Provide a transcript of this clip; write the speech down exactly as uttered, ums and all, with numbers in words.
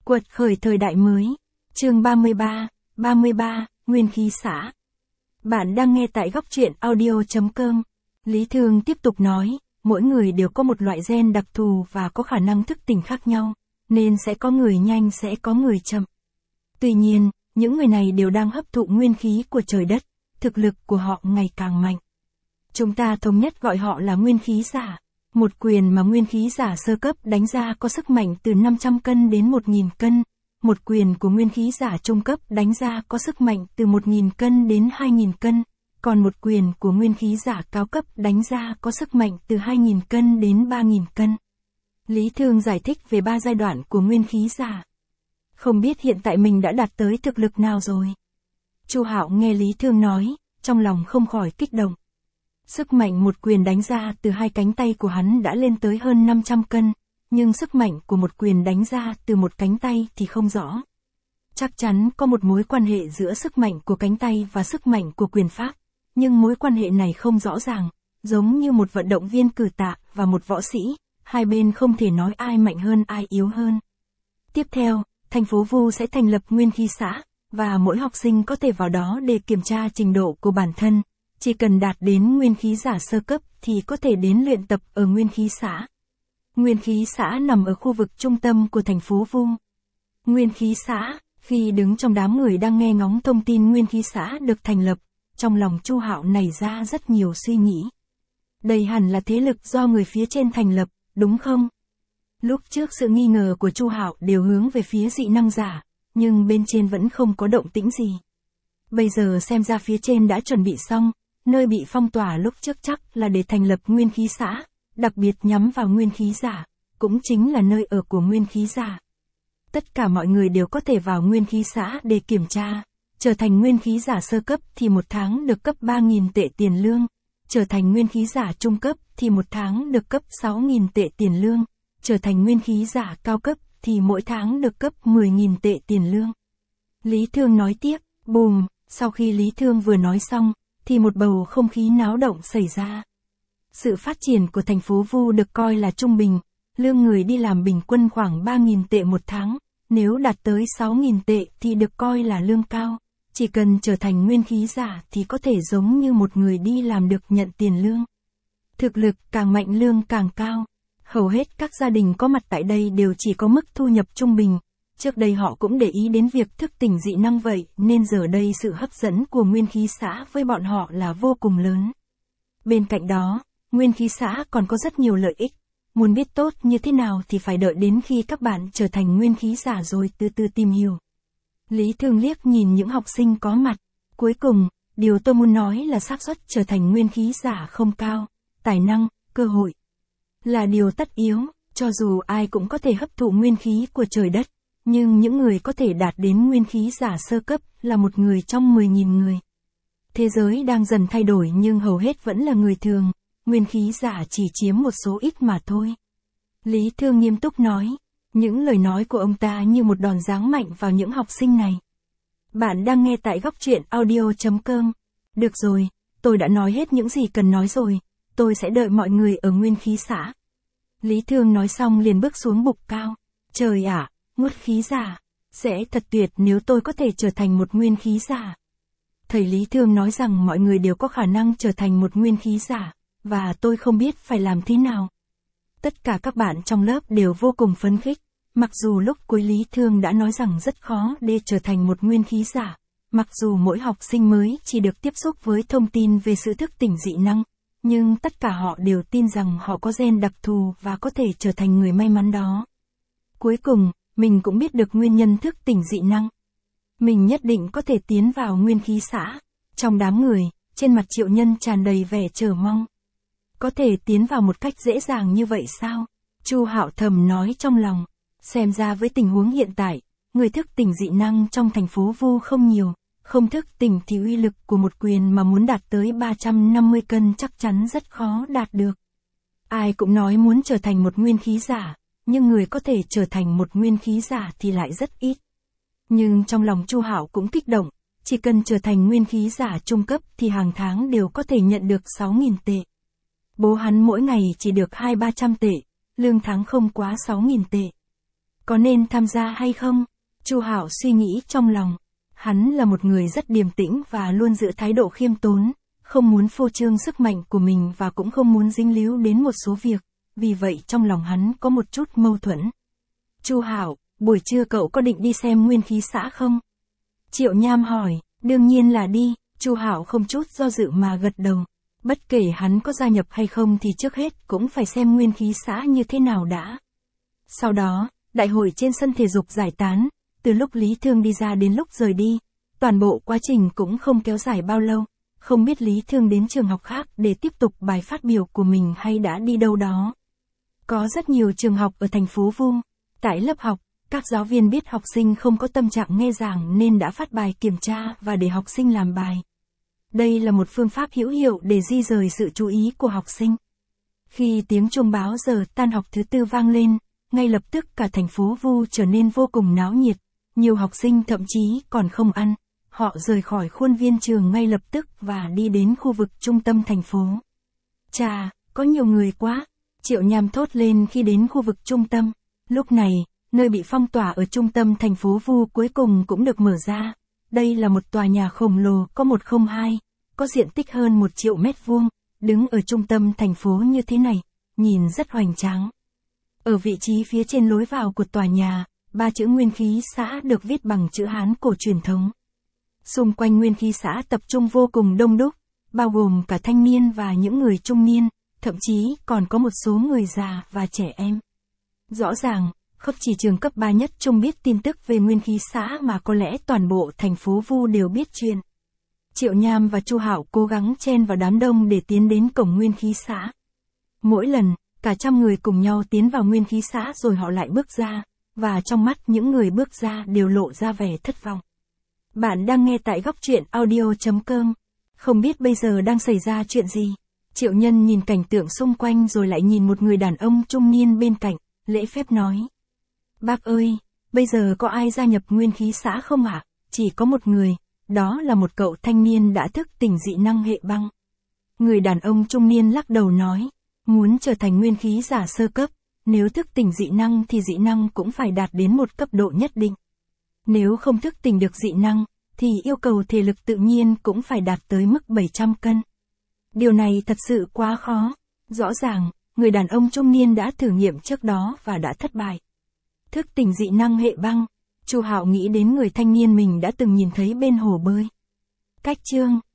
Quật khởi thời đại mới. Chương ba mươi ba, ba mươi ba, Nguyên khí xã. Bạn đang nghe tại góc truyện audio chấm com. Lý Thương tiếp tục nói, mỗi người đều có một loại gen đặc thù và có khả năng thức tỉnh khác nhau, nên sẽ có người nhanh sẽ có người chậm. Tuy nhiên, những người này đều đang hấp thụ nguyên khí của trời đất, thực lực của họ ngày càng mạnh. Chúng ta thống nhất gọi họ là nguyên khí giả. Một quyền mà nguyên khí giả sơ cấp đánh ra có sức mạnh từ năm trăm cân đến một nghìn cân. Một quyền của nguyên khí giả trung cấp đánh ra có sức mạnh từ một nghìn cân đến hai nghìn cân. Còn một quyền của nguyên khí giả cao cấp đánh ra có sức mạnh từ hai nghìn cân đến ba nghìn cân. Lý Thương giải thích về ba giai đoạn của nguyên khí giả. Không biết hiện tại mình đã đạt tới thực lực nào rồi. Chu Hạo nghe Lý Thương nói, trong lòng không khỏi kích động. Sức mạnh một quyền đánh ra từ hai cánh tay của hắn đã lên tới hơn năm trăm cân, nhưng sức mạnh của một quyền đánh ra từ một cánh tay thì không rõ. Chắc chắn có một mối quan hệ giữa sức mạnh của cánh tay và sức mạnh của quyền pháp, nhưng mối quan hệ này không rõ ràng, giống như một vận động viên cử tạ và một võ sĩ, hai bên không thể nói ai mạnh hơn ai yếu hơn. Tiếp theo, thành phố Vu sẽ thành lập nguyên khí xã, và mỗi học sinh có thể vào đó để kiểm tra trình độ của bản thân. Chỉ cần đạt đến nguyên khí giả sơ cấp thì có thể đến luyện tập ở nguyên khí xã. Nguyên khí xã nằm ở khu vực trung tâm của thành phố Vu. Nguyên khí xã, khi đứng trong đám người đang nghe ngóng thông tin nguyên khí xã được thành lập, trong lòng Chu Hạo nảy ra rất nhiều suy nghĩ. Đây hẳn là thế lực do người phía trên thành lập, đúng không? Lúc trước sự nghi ngờ của Chu Hạo đều hướng về phía dị năng giả, nhưng bên trên vẫn không có động tĩnh gì. Bây giờ xem ra phía trên đã chuẩn bị xong. Nơi bị phong tỏa lúc trước chắc là để thành lập nguyên khí xã, đặc biệt nhắm vào nguyên khí giả, cũng chính là nơi ở của nguyên khí giả. Tất cả mọi người đều có thể vào nguyên khí xã để kiểm tra, trở thành nguyên khí giả sơ cấp thì một tháng được cấp ba nghìn tệ tiền lương, trở thành nguyên khí giả trung cấp thì một tháng được cấp sáu nghìn tệ tiền lương, trở thành nguyên khí giả cao cấp thì mỗi tháng được cấp mười nghìn tệ tiền lương. Lý Thương nói tiếp, bùm, sau khi Lý Thương vừa nói xong, thì một bầu không khí náo động xảy ra. Sự phát triển của thành phố Vu được coi là trung bình, lương người đi làm bình quân khoảng ba nghìn tệ một tháng, nếu đạt tới sáu nghìn tệ thì được coi là lương cao, chỉ cần trở thành nguyên khí giả thì có thể giống như một người đi làm được nhận tiền lương. Thực lực càng mạnh lương càng cao, hầu hết các gia đình có mặt tại đây đều chỉ có mức thu nhập trung bình. Trước đây họ cũng để ý đến việc thức tỉnh dị năng vậy, nên giờ đây sự hấp dẫn của nguyên khí xã với bọn họ là vô cùng lớn. Bên cạnh đó, nguyên khí xã còn có rất nhiều lợi ích. Muốn biết tốt như thế nào thì phải đợi đến khi các bạn trở thành nguyên khí giả rồi từ từ tìm hiểu. Lý Thương liếc nhìn những học sinh có mặt. Cuối cùng, điều tôi muốn nói là xác suất trở thành nguyên khí giả không cao. Tài năng, cơ hội là điều tất yếu, cho dù ai cũng có thể hấp thụ nguyên khí của trời đất. Nhưng những người có thể đạt đến nguyên khí giả sơ cấp là một người trong mười nghìn người. Thế giới đang dần thay đổi nhưng hầu hết vẫn là người thường, nguyên khí giả chỉ chiếm một số ít mà thôi. Lý Thương nghiêm túc nói, những lời nói của ông ta như một đòn giáng mạnh vào những học sinh này. Bạn đang nghe tại góc truyện audio chấm com. Được rồi, tôi đã nói hết những gì cần nói rồi, tôi sẽ đợi mọi người ở nguyên khí xã. Lý Thương nói xong liền bước xuống bục cao. Trời ạ! Nguyên khí giả, sẽ thật tuyệt nếu tôi có thể trở thành một nguyên khí giả. Thầy Lý Thương nói rằng mọi người đều có khả năng trở thành một nguyên khí giả, và tôi không biết phải làm thế nào. Tất cả các bạn trong lớp đều vô cùng phấn khích, mặc dù lúc cuối Lý Thương đã nói rằng rất khó để trở thành một nguyên khí giả, mặc dù mỗi học sinh mới chỉ được tiếp xúc với thông tin về sự thức tỉnh dị năng, nhưng tất cả họ đều tin rằng họ có gen đặc thù và có thể trở thành người may mắn đó. Cuối cùng, mình cũng biết được nguyên nhân thức tỉnh dị năng. Mình nhất định có thể tiến vào nguyên khí xã. Trong đám người, trên mặt Triệu Nhân tràn đầy vẻ chờ mong. Có thể tiến vào một cách dễ dàng như vậy sao? Chu Hạo thầm nói trong lòng. Xem ra với tình huống hiện tại, người thức tỉnh dị năng trong thành phố Vu không nhiều. Không thức tỉnh thì uy lực của một quyền mà muốn đạt tới ba trăm năm mươi cân chắc chắn rất khó đạt được. Ai cũng nói muốn trở thành một nguyên khí giả. Nhưng người có thể trở thành một nguyên khí giả thì lại rất ít. Nhưng trong lòng Chu Hạo cũng kích động, chỉ cần trở thành nguyên khí giả trung cấp thì hàng tháng đều có thể nhận được sáu nghìn tệ. Bố hắn mỗi ngày chỉ được hai ba trăm tệ, lương tháng không quá sáu nghìn tệ. có nên tham gia hay không? Chu Hạo suy nghĩ trong lòng. Hắn là một người rất điềm tĩnh và luôn giữ thái độ khiêm tốn, không muốn phô trương sức mạnh của mình và cũng không muốn dính líu đến một số việc, vì vậy trong lòng hắn có một chút mâu thuẫn. Chu Hạo, buổi trưa cậu có định đi xem nguyên khí xã không? Triệu Nham hỏi. Đương nhiên là đi, Chu Hạo không chút do dự mà gật đầu. Bất kể hắn có gia nhập hay không thì trước hết cũng phải xem nguyên khí xã như thế nào đã. Sau đó, đại hội trên sân thể dục giải tán, từ lúc Lý Thương đi ra đến lúc rời đi, toàn bộ quá trình cũng không kéo dài bao lâu, không biết Lý Thương đến trường học khác để tiếp tục bài phát biểu của mình hay đã đi đâu đó. Có rất nhiều trường học ở thành phố Vu, tại lớp học, các giáo viên biết học sinh không có tâm trạng nghe giảng nên đã phát bài kiểm tra và để học sinh làm bài. Đây là một phương pháp hữu hiệu để di rời sự chú ý của học sinh. Khi tiếng chuông báo giờ tan học thứ tư vang lên, ngay lập tức cả thành phố Vu trở nên vô cùng náo nhiệt, nhiều học sinh thậm chí còn không ăn, họ rời khỏi khuôn viên trường ngay lập tức và đi đến khu vực trung tâm thành phố. Chà, có nhiều người quá, Triệu Nham thốt lên khi đến khu vực trung tâm. Lúc này, nơi bị phong tỏa ở trung tâm thành phố Vu cuối cùng cũng được mở ra. Đây là một tòa nhà khổng lồ có một không hai, có diện tích hơn một triệu mét vuông, đứng ở trung tâm thành phố như thế này, nhìn rất hoành tráng. Ở vị trí phía trên lối vào của tòa nhà, ba chữ Nguyên khí xã được viết bằng chữ Hán cổ truyền thống. Xung quanh Nguyên khí xã tập trung vô cùng đông đúc, bao gồm cả thanh niên và những người trung niên, thậm chí còn có một số người già và trẻ em. Rõ ràng, không chỉ trường cấp ba nhất Trung biết tin tức về Nguyên khí xã mà có lẽ toàn bộ thành phố Vu đều biết chuyện. Triệu Nham và Chu Hạo cố gắng chen vào đám đông để tiến đến cổng Nguyên khí xã. Mỗi lần, cả trăm người cùng nhau tiến vào Nguyên khí xã rồi họ lại bước ra, và trong mắt những người bước ra đều lộ ra vẻ thất vọng. Bạn đang nghe tại góc truyện audio chấm com. Không biết bây giờ đang xảy ra chuyện gì? Triệu Nhân nhìn cảnh tượng xung quanh rồi lại nhìn một người đàn ông trung niên bên cạnh, lễ phép nói. Bác ơi, bây giờ có ai gia nhập Nguyên khí xã không ạ? Chỉ có một người, đó là một cậu thanh niên đã thức tỉnh dị năng hệ băng. Người đàn ông trung niên lắc đầu nói, muốn trở thành nguyên khí giả sơ cấp, nếu thức tỉnh dị năng thì dị năng cũng phải đạt đến một cấp độ nhất định. Nếu không thức tỉnh được dị năng, thì yêu cầu thể lực tự nhiên cũng phải đạt tới mức bảy trăm cân. Điều này thật sự quá khó. Rõ ràng, người đàn ông trung niên đã thử nghiệm trước đó và đã thất bại. Thức tỉnh dị năng hệ băng, Chu Hạo nghĩ đến người thanh niên mình đã từng nhìn thấy bên hồ bơi. Cách chương